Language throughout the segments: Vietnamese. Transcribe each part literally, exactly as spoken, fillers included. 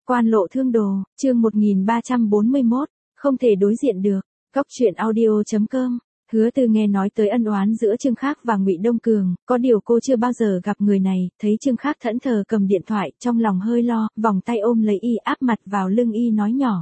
Quan lộ thương đồ, chương một nghìn ba trăm bốn mươi mốt, không thể đối diện được. Góc truyện audio chấm com. Hứa Tư nghe nói tới ân oán giữa Trương Khắc và Ngụy Đông Cường, có điều cô chưa bao giờ gặp người này, thấy Trương Khắc thẫn thờ cầm điện thoại, trong lòng hơi lo, vòng tay ôm lấy y áp mặt vào lưng y nói nhỏ.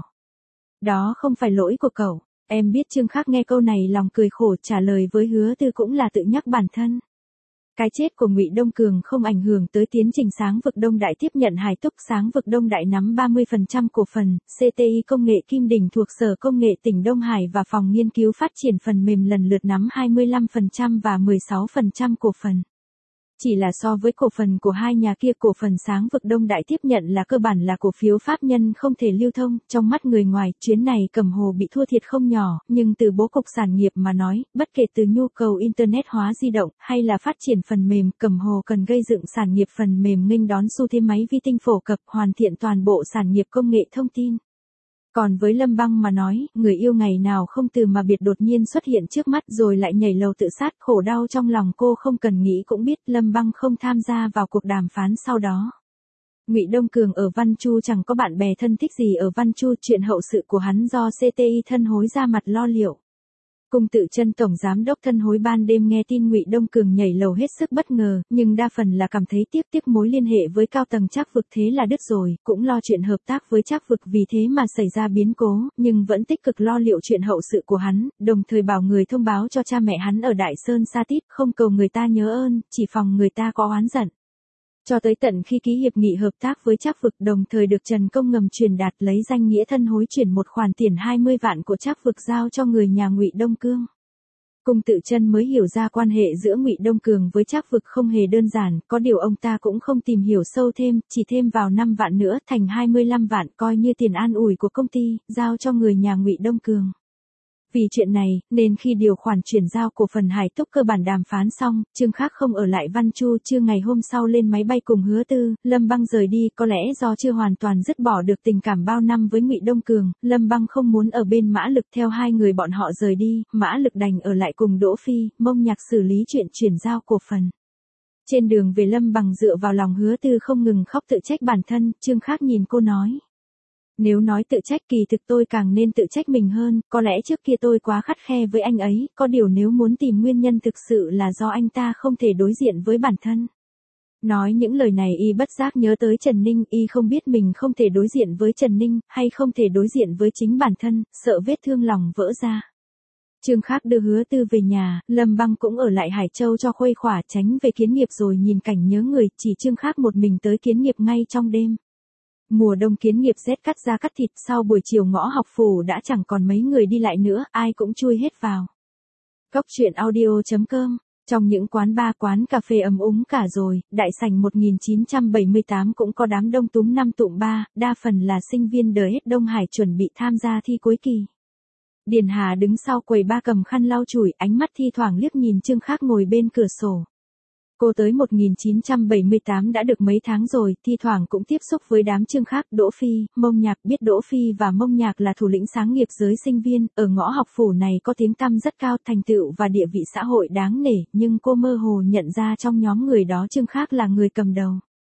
Đó không phải lỗi của cậu, em biết. Trương Khắc nghe câu này lòng cười khổ, trả lời với Hứa Tư cũng là tự nhắc bản thân. Cái chết của Ngụy Đông Cường không ảnh hưởng tới tiến trình Sáng Vực Đông Đại tiếp nhận Hải Túc. Sáng Vực Đông Đại nắm ba mươi phần trăm cổ phần, xê tê i Công nghệ Kim Đình thuộc Sở Công nghệ tỉnh Đông Hải và Phòng Nghiên cứu Phát triển Phần mềm lần lượt nắm hai mươi lăm phần trăm và mười sáu phần trăm cổ phần. Chỉ là so với cổ phần của hai nhà kia, cổ phần Sáng Vực Đông Đại tiếp nhận là cơ bản là cổ phiếu pháp nhân không thể lưu thông, trong mắt người ngoài, chuyến này Cẩm Hồ bị thua thiệt không nhỏ, nhưng từ bố cục sản nghiệp mà nói, bất kể từ nhu cầu internet hóa di động hay là phát triển phần mềm, Cẩm Hồ cần gây dựng sản nghiệp phần mềm nghênh đón xu thế máy vi tinh phổ cập, hoàn thiện toàn bộ sản nghiệp công nghệ thông tin. Còn với Lâm Băng mà nói, người yêu ngày nào không từ mà biệt đột nhiên xuất hiện trước mắt rồi lại nhảy lầu tự sát, khổ đau trong lòng cô không cần nghĩ cũng biết. Lâm Băng không tham gia vào cuộc đàm phán sau đó. Ngụy Đông Cường ở Văn Chu chẳng có bạn bè thân thích gì ở Văn Chu, chuyện hậu sự của hắn do xê tê i thân hối ra mặt lo liệu. Cung Tự Chân tổng giám đốc thân hối ban đêm nghe tin Ngụy Đông Cường nhảy lầu hết sức bất ngờ, nhưng đa phần là cảm thấy tiếc tiếc mối liên hệ với cao tầng Trác Vực thế là đứt rồi, cũng lo chuyện hợp tác với Trác Vực vì thế mà xảy ra biến cố, nhưng vẫn tích cực lo liệu chuyện hậu sự của hắn, đồng thời bảo người thông báo cho cha mẹ hắn ở Đại Sơn Sa Tít, không cầu người ta nhớ ơn, chỉ phòng người ta có oán giận. Cho tới tận khi ký hiệp nghị hợp tác với Trác Vực, đồng thời được Trần Công ngầm truyền đạt lấy danh nghĩa thân hối chuyển một khoản tiền hai mươi vạn của Trác Vực giao cho người nhà Ngụy Đông Cương. Cung Tự Chân mới hiểu ra quan hệ giữa Ngụy Đông Cường với Trác Vực không hề đơn giản, có điều ông ta cũng không tìm hiểu sâu thêm, chỉ thêm vào năm vạn nữa thành hai mươi lăm vạn coi như tiền an ủi của công ty, giao cho người nhà Ngụy Đông Cường. Vì chuyện này, nên khi điều khoản chuyển giao cổ phần Hải Túc cơ bản đàm phán xong, Trương Khắc không ở lại Văn Chu, trưa ngày hôm sau lên máy bay cùng Hứa Tư, Lâm Băng rời đi, có lẽ do chưa hoàn toàn dứt bỏ được tình cảm bao năm với Ngụy Đông Cường, Lâm Băng không muốn ở bên Mã Lực, theo hai người bọn họ rời đi, Mã Lực đành ở lại cùng Đỗ Phi, Mông Nhạc xử lý chuyện chuyển giao cổ phần. Trên đường về Lâm Băng dựa vào lòng Hứa Tư không ngừng khóc tự trách bản thân, Trương Khắc nhìn cô nói. Nếu nói tự trách kỳ thực tôi càng nên tự trách mình hơn, có lẽ trước kia tôi quá khắt khe với anh ấy, có điều nếu muốn tìm nguyên nhân thực sự là do anh ta không thể đối diện với bản thân. Nói những lời này y bất giác nhớ tới Trần Ninh, y không biết mình không thể đối diện với Trần Ninh, hay không thể đối diện với chính bản thân, sợ vết thương lòng vỡ ra. Trương Khắc đưa Hứa Tư về nhà, Lâm Băng cũng ở lại Hải Châu cho khuây khỏa, tránh về Kiến Nghiệp rồi nhìn cảnh nhớ người, chỉ Trương Khắc một mình tới Kiến Nghiệp ngay trong đêm. Mùa đông Kiến Nghiệp rét cắt da cắt thịt, sau buổi chiều ngõ học phủ đã chẳng còn mấy người đi lại nữa, ai cũng chui hết vào. Góc truyện audio chấm com. Trong những quán bar quán cà phê ấm úng cả rồi, đại sảnh một nghìn chín trăm bảy mươi tám cũng có đám đông túm năm tụm ba, đa phần là sinh viên đờ hết Đông Hải chuẩn bị tham gia thi cuối kỳ. Điền Hà đứng sau quầy ba cầm khăn lau chùi, ánh mắt thi thoảng liếc nhìn Trương Khắc ngồi bên cửa sổ. Cô tới một nghìn chín trăm bảy mươi tám đã được mấy tháng rồi, thi thoảng cũng tiếp xúc với đám Trương Khắc, Đỗ Phi, Mông Nhạc, biết Đỗ Phi và Mông Nhạc là thủ lĩnh sáng nghiệp giới sinh viên, ở ngõ học phủ này có tiếng tăm rất cao, thành tựu và địa vị xã hội đáng nể, nhưng cô mơ hồ nhận ra trong nhóm người đó Trương Khắc là người cầm đầu.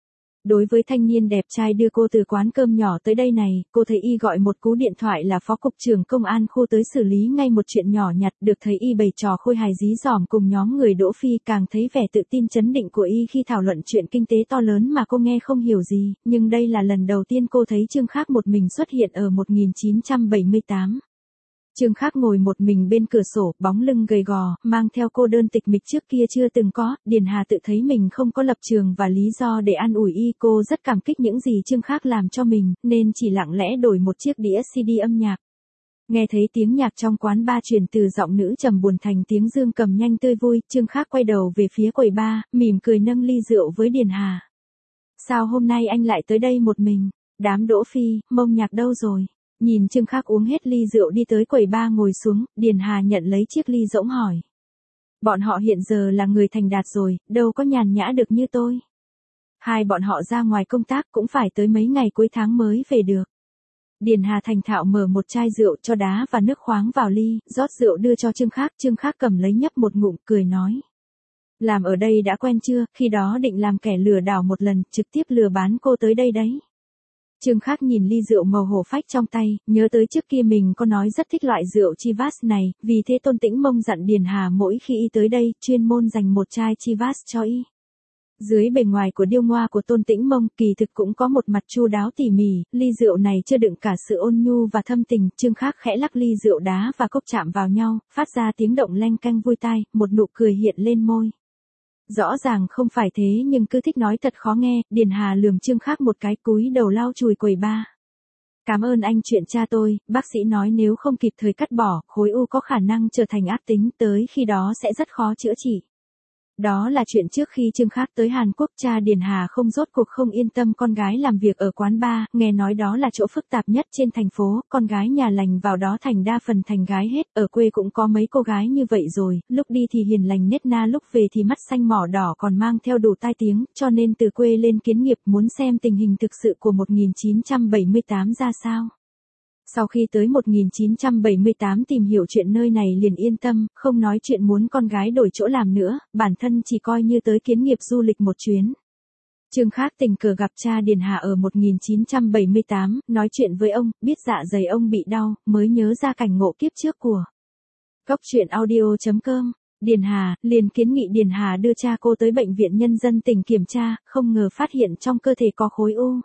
Đối với thanh niên đẹp trai đưa cô từ quán cơm nhỏ tới đây này, cô thấy y gọi một cú điện thoại là phó cục trưởng công an khu tới xử lý ngay một chuyện nhỏ nhặt, được thấy y bày trò khôi hài dí dỏm cùng nhóm người Đỗ Phi, càng thấy vẻ tự tin chấn định của y khi thảo luận chuyện kinh tế to lớn mà cô nghe không hiểu gì, nhưng đây là lần đầu tiên cô thấy Trương Khắc một mình xuất hiện ở một nghìn chín trăm bảy mươi tám. Trương Khắc ngồi một mình bên cửa sổ, bóng lưng gầy gò, mang theo cô đơn tịch mịch trước kia chưa từng có, Điền Hà tự thấy mình không có lập trường và lý do để an ủi y, cô rất cảm kích những gì Trương Khắc làm cho mình, nên chỉ lặng lẽ đổi một chiếc đĩa xê đê âm nhạc. Nghe thấy tiếng nhạc trong quán bar truyền từ giọng nữ trầm buồn thành tiếng dương cầm nhanh tươi vui, Trương Khắc quay đầu về phía quầy bar, mỉm cười nâng ly rượu với Điền Hà. Sao hôm nay anh lại tới đây một mình? Đám Đỗ Phi, Mông Nhạc đâu rồi? Nhìn Trương Khắc uống hết ly rượu đi tới quầy bar ngồi xuống, Điền Hà nhận lấy chiếc ly rỗng hỏi. Bọn họ hiện giờ là người thành đạt rồi, đâu có nhàn nhã được như tôi. Hai bọn họ ra ngoài công tác cũng phải tới mấy ngày cuối tháng mới về được. Điền Hà thành thạo mở một chai rượu cho đá và nước khoáng vào ly, rót rượu đưa cho Trương Khắc, Trương Khắc cầm lấy nhấp một ngụm, cười nói. Làm ở đây đã quen chưa, khi đó định làm kẻ lừa đảo một lần, trực tiếp lừa bán cô tới đây đấy. Trương Khắc nhìn ly rượu màu hổ phách trong tay, nhớ tới trước kia mình có nói rất thích loại rượu Chivas này, vì thế Tôn Tĩnh Mông dặn Điền Hà mỗi khi y tới đây, chuyên môn dành một chai Chivas cho y. Dưới bề ngoài của điêu ngoa của Tôn Tĩnh Mông kỳ thực cũng có một mặt chu đáo tỉ mỉ, ly rượu này chưa đựng cả sự ôn nhu và thâm tình, Trương Khắc khẽ lắc ly rượu đá và cốc chạm vào nhau, phát ra tiếng động leng keng vui tai, một nụ cười hiện lên môi. Rõ ràng không phải thế nhưng cứ thích nói thật khó nghe, Điền Hà lườm Trương Khắc một cái cúi đầu lau chùi quầy ba. Cảm ơn anh chuyện cha tôi, bác sĩ nói nếu không kịp thời cắt bỏ, khối u có khả năng trở thành ác tính, tới khi đó sẽ rất khó chữa trị. Đó là chuyện trước khi Trương Khắc tới Hàn Quốc, cha Điền Hà không rốt cuộc không yên tâm con gái làm việc ở quán bar, nghe nói đó là chỗ phức tạp nhất trên thành phố, con gái nhà lành vào đó thành đa phần thành gái hết, ở quê cũng có mấy cô gái như vậy rồi, lúc đi thì hiền lành nết na lúc về thì mắt xanh mỏ đỏ còn mang theo đủ tai tiếng, cho nên từ quê lên kiến nghiệp muốn xem tình hình thực sự của một nghìn chín trăm bảy mươi tám ra sao. Sau khi tới một nghìn chín trăm bảy mươi tám tìm hiểu chuyện nơi này liền yên tâm, không nói chuyện muốn con gái đổi chỗ làm nữa, bản thân chỉ coi như tới kiến nghiệp du lịch một chuyến. Trương Khắc tình cờ gặp cha Điền Hà ở một nghìn chín trăm bảy mươi tám, nói chuyện với ông, biết dạ dày ông bị đau, mới nhớ ra cảnh ngộ kiếp trước của. Cốc truyện audio chấm com, Điền Hà, liền kiến nghị Điền Hà đưa cha cô tới bệnh viện nhân dân tỉnh kiểm tra, không ngờ phát hiện trong cơ thể có khối u.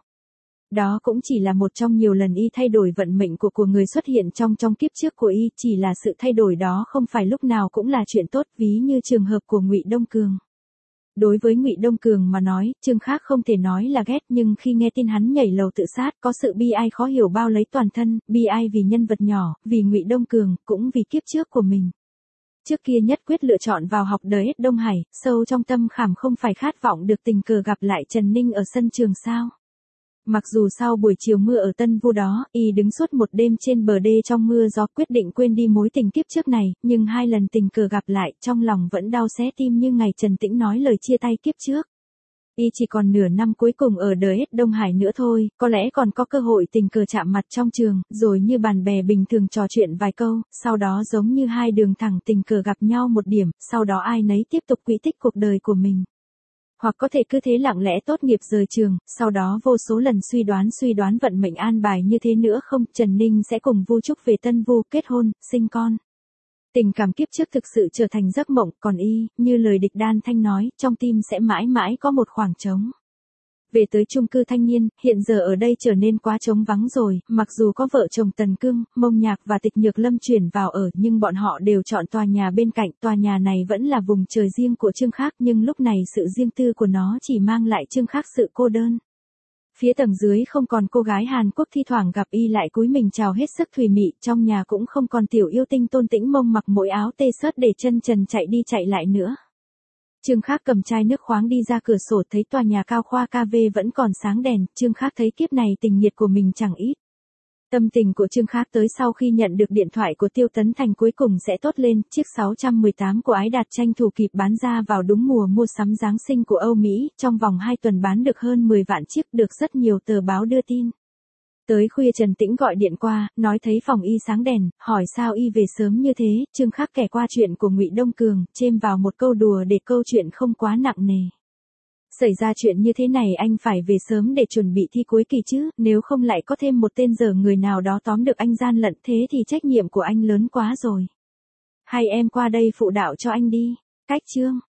Đó cũng chỉ là một trong nhiều lần y thay đổi vận mệnh của của người xuất hiện trong trong kiếp trước của y, chỉ là sự thay đổi đó không phải lúc nào cũng là chuyện tốt, ví như trường hợp của Ngụy Đông Cường. Đối với Ngụy Đông Cường mà nói, Trương Khắc không thể nói là ghét, nhưng khi nghe tin hắn nhảy lầu tự sát, có sự bi ai khó hiểu bao lấy toàn thân, bi ai vì nhân vật nhỏ, vì Ngụy Đông Cường, cũng vì kiếp trước của mình. Trước kia nhất quyết lựa chọn vào học đời hết Đông Hải, sâu trong tâm khảm không phải khát vọng được tình cờ gặp lại Trần Ninh ở sân trường sao. Mặc dù sau buổi chiều mưa ở Tân Vu đó, y đứng suốt một đêm trên bờ đê trong mưa gió quyết định quên đi mối tình kiếp trước này, nhưng hai lần tình cờ gặp lại, trong lòng vẫn đau xé tim như ngày Trần Tĩnh nói lời chia tay kiếp trước. Y chỉ còn nửa năm cuối cùng ở đời hết Đông Hải nữa thôi, có lẽ còn có cơ hội tình cờ chạm mặt trong trường, rồi như bạn bè bình thường trò chuyện vài câu, sau đó giống như hai đường thẳng tình cờ gặp nhau một điểm, sau đó ai nấy tiếp tục quỹ tích cuộc đời của mình. Hoặc có thể cứ thế lặng lẽ tốt nghiệp rời trường, sau đó vô số lần suy đoán suy đoán vận mệnh an bài như thế nữa không, Trần Ninh sẽ cùng Vu Trúc về Tân Vu, kết hôn, sinh con. Tình cảm kiếp trước thực sự trở thành giấc mộng, còn y, như lời Địch Đan Thanh nói, trong tim sẽ mãi mãi có một khoảng trống. Về tới chung cư Thanh Niên, hiện giờ ở đây trở nên quá trống vắng rồi, mặc dù có vợ chồng Tần Cương, Mông Nhạc và Tịch Nhược Lâm chuyển vào ở, nhưng bọn họ đều chọn tòa nhà bên cạnh, tòa nhà này vẫn là vùng trời riêng của Trương Khắc, nhưng lúc này sự riêng tư của nó chỉ mang lại Trương Khắc sự cô đơn. Phía tầng dưới không còn cô gái Hàn Quốc thi thoảng gặp y lại cúi mình chào hết sức thùy mị, trong nhà cũng không còn tiểu yêu tinh Tôn Tĩnh Mông mặc mỗi áo tê sớt để chân trần chạy đi chạy lại nữa. Trương Khắc cầm chai nước khoáng đi ra cửa sổ, thấy tòa nhà cao khoa ca vê vẫn còn sáng đèn, Trương Khắc thấy kiếp này tình nhiệt của mình chẳng ít. Tâm tình của Trương Khắc tới sau khi nhận được điện thoại của Tiêu Tấn Thành cuối cùng sẽ tốt lên, chiếc sáu trăm mười tám của Ái Đạt tranh thủ kịp bán ra vào đúng mùa mua sắm Giáng sinh của Âu Mỹ, trong vòng hai tuần bán được hơn mười vạn chiếc, được rất nhiều tờ báo đưa tin. Tới khuya Trần Tĩnh gọi điện qua, nói thấy phòng y sáng đèn, hỏi sao y về sớm như thế, Trương Khắc kể qua chuyện của Ngụy Đông Cường, chêm vào một câu đùa để câu chuyện không quá nặng nề. Xảy ra chuyện như thế này anh phải về sớm để chuẩn bị thi cuối kỳ chứ, nếu không lại có thêm một tên dở người nào đó tóm được anh gian lận, thế thì trách nhiệm của anh lớn quá rồi. Hay em qua đây phụ đạo cho anh đi. Cách chương